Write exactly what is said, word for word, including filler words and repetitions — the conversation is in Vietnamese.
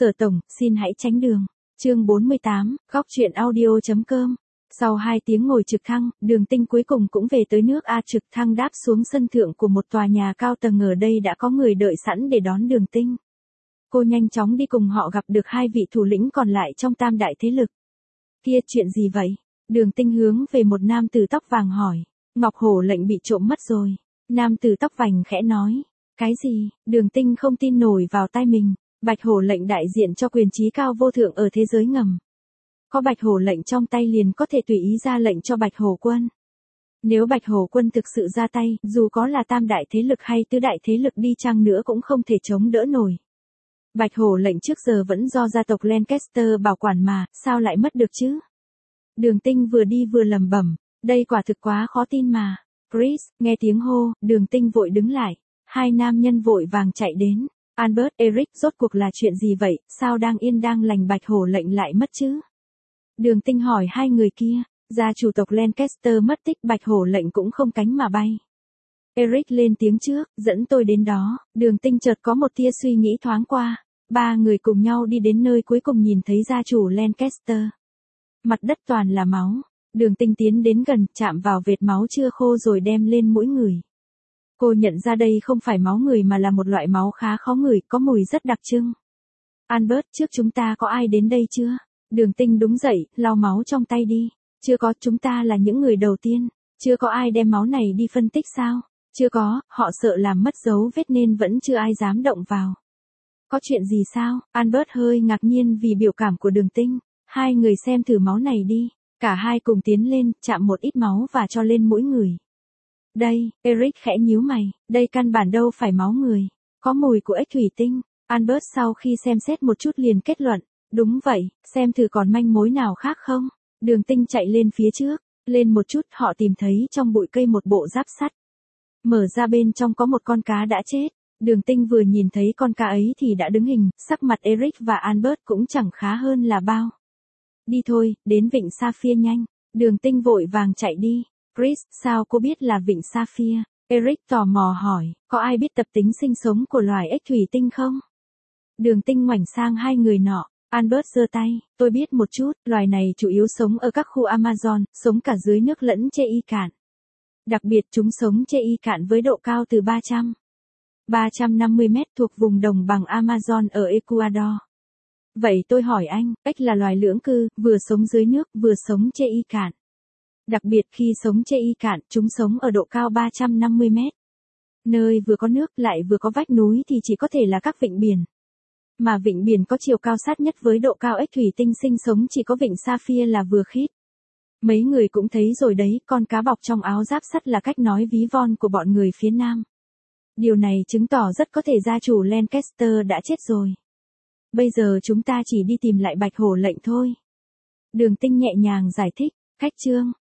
Sở tổng, xin hãy tránh đường. Chương bốn mươi tám, góc truyện audio chấm com. Sau hai tiếng ngồi trực thăng, Đường Tinh cuối cùng cũng về tới nước A. Trực thăng đáp xuống sân thượng của một tòa nhà cao tầng, ở đây đã có người đợi sẵn để đón Đường Tinh. Cô nhanh chóng đi cùng họ gặp được hai vị thủ lĩnh còn lại trong tam đại thế lực. Kia, chuyện gì vậy? Đường Tinh hướng về một nam tử tóc vàng hỏi. Ngọc Hổ lệnh bị trộm mất rồi. Nam tử tóc vàng khẽ nói. Cái gì? Đường Tinh không tin nổi vào tai mình. Bạch Hổ lệnh đại diện cho quyền trí cao vô thượng ở thế giới ngầm. Có Bạch Hổ lệnh trong tay liền có thể tùy ý ra lệnh cho Bạch Hổ quân. Nếu Bạch Hổ quân thực sự ra tay, dù có là tam đại thế lực hay tứ đại thế lực đi chăng nữa cũng không thể chống đỡ nổi. Bạch Hổ lệnh trước giờ vẫn do gia tộc Lancaster bảo quản mà, sao lại mất được chứ? Đường Tinh vừa đi vừa lẩm bẩm, đây quả thực quá khó tin mà. Chris, nghe tiếng hô, Đường Tinh vội đứng lại. Hai nam nhân vội vàng chạy đến. Albert, Eric, rốt cuộc là chuyện gì vậy, sao đang yên đang lành Bạch Hổ lệnh lại mất chứ? Đường Tinh hỏi hai người kia, gia chủ tộc Lancaster mất tích, Bạch Hổ lệnh cũng không cánh mà bay. Eric lên tiếng trước, dẫn tôi đến đó. Đường Tinh chợt có một tia suy nghĩ thoáng qua. Ba người cùng nhau đi đến nơi cuối cùng nhìn thấy gia chủ Lancaster. Mặt đất toàn là máu. Đường Tinh tiến đến gần, chạm vào vệt máu chưa khô rồi đem lên mũi người. Cô nhận ra đây không phải máu người mà là một loại máu khá khó ngửi, có mùi rất đặc trưng. Albert, trước chúng ta có ai đến đây chưa? Đường Tinh đúng dậy, lau máu trong tay đi. Chưa có, chúng ta là những người đầu tiên. Chưa có ai đem máu này đi phân tích sao? Chưa có, họ sợ làm mất dấu vết nên vẫn chưa ai dám động vào. Có chuyện gì sao? Albert hơi ngạc nhiên vì biểu cảm của Đường Tinh. Hai người xem thử máu này đi. Cả hai cùng tiến lên, chạm một ít máu và cho lên mỗi người. Đây, Eric khẽ nhíu mày, đây căn bản đâu phải máu người. Có mùi của ếch thủy tinh. Albert sau khi xem xét một chút liền kết luận. Đúng vậy, xem thử còn manh mối nào khác không? Đường Tinh chạy lên phía trước. Lên một chút họ tìm thấy trong bụi cây một bộ giáp sắt. Mở ra bên trong có một con cá đã chết. Đường Tinh vừa nhìn thấy con cá ấy thì đã đứng hình, sắc mặt Eric và Albert cũng chẳng khá hơn là bao. Đi thôi, đến vịnh Sapphire nhanh. Đường Tinh vội vàng chạy đi. Chris, sao cô biết là vịnh Sapphire? Eric tò mò hỏi, có ai biết tập tính sinh sống của loài ếch thủy tinh không? Đường Tinh ngoảnh sang hai người nọ. Albert giơ tay, tôi biết một chút, loài này chủ yếu sống ở các khu Amazon, sống cả dưới nước lẫn trên y cạn. Đặc biệt chúng sống trên y cạn với độ cao từ ba trăm đến ba trăm năm mươi mét thuộc vùng đồng bằng Amazon ở Ecuador. Vậy tôi hỏi anh, ếch là loài lưỡng cư, vừa sống dưới nước, vừa sống trên y cạn. Đặc biệt khi sống trên y cạn, chúng sống ở độ cao ba trăm năm mươi mét. Nơi vừa có nước lại vừa có vách núi thì chỉ có thể là các vịnh biển. Mà vịnh biển có chiều cao sát nhất với độ cao ếch thủy tinh sinh sống chỉ có vịnh Sapphire là vừa khít. Mấy người cũng thấy rồi đấy, con cá bọc trong áo giáp sắt là cách nói ví von của bọn người phía Nam. Điều này chứng tỏ rất có thể gia chủ Lancaster đã chết rồi. Bây giờ chúng ta chỉ đi tìm lại Bạch Hổ lệnh thôi. Đường Tinh nhẹ nhàng giải thích, khách trương,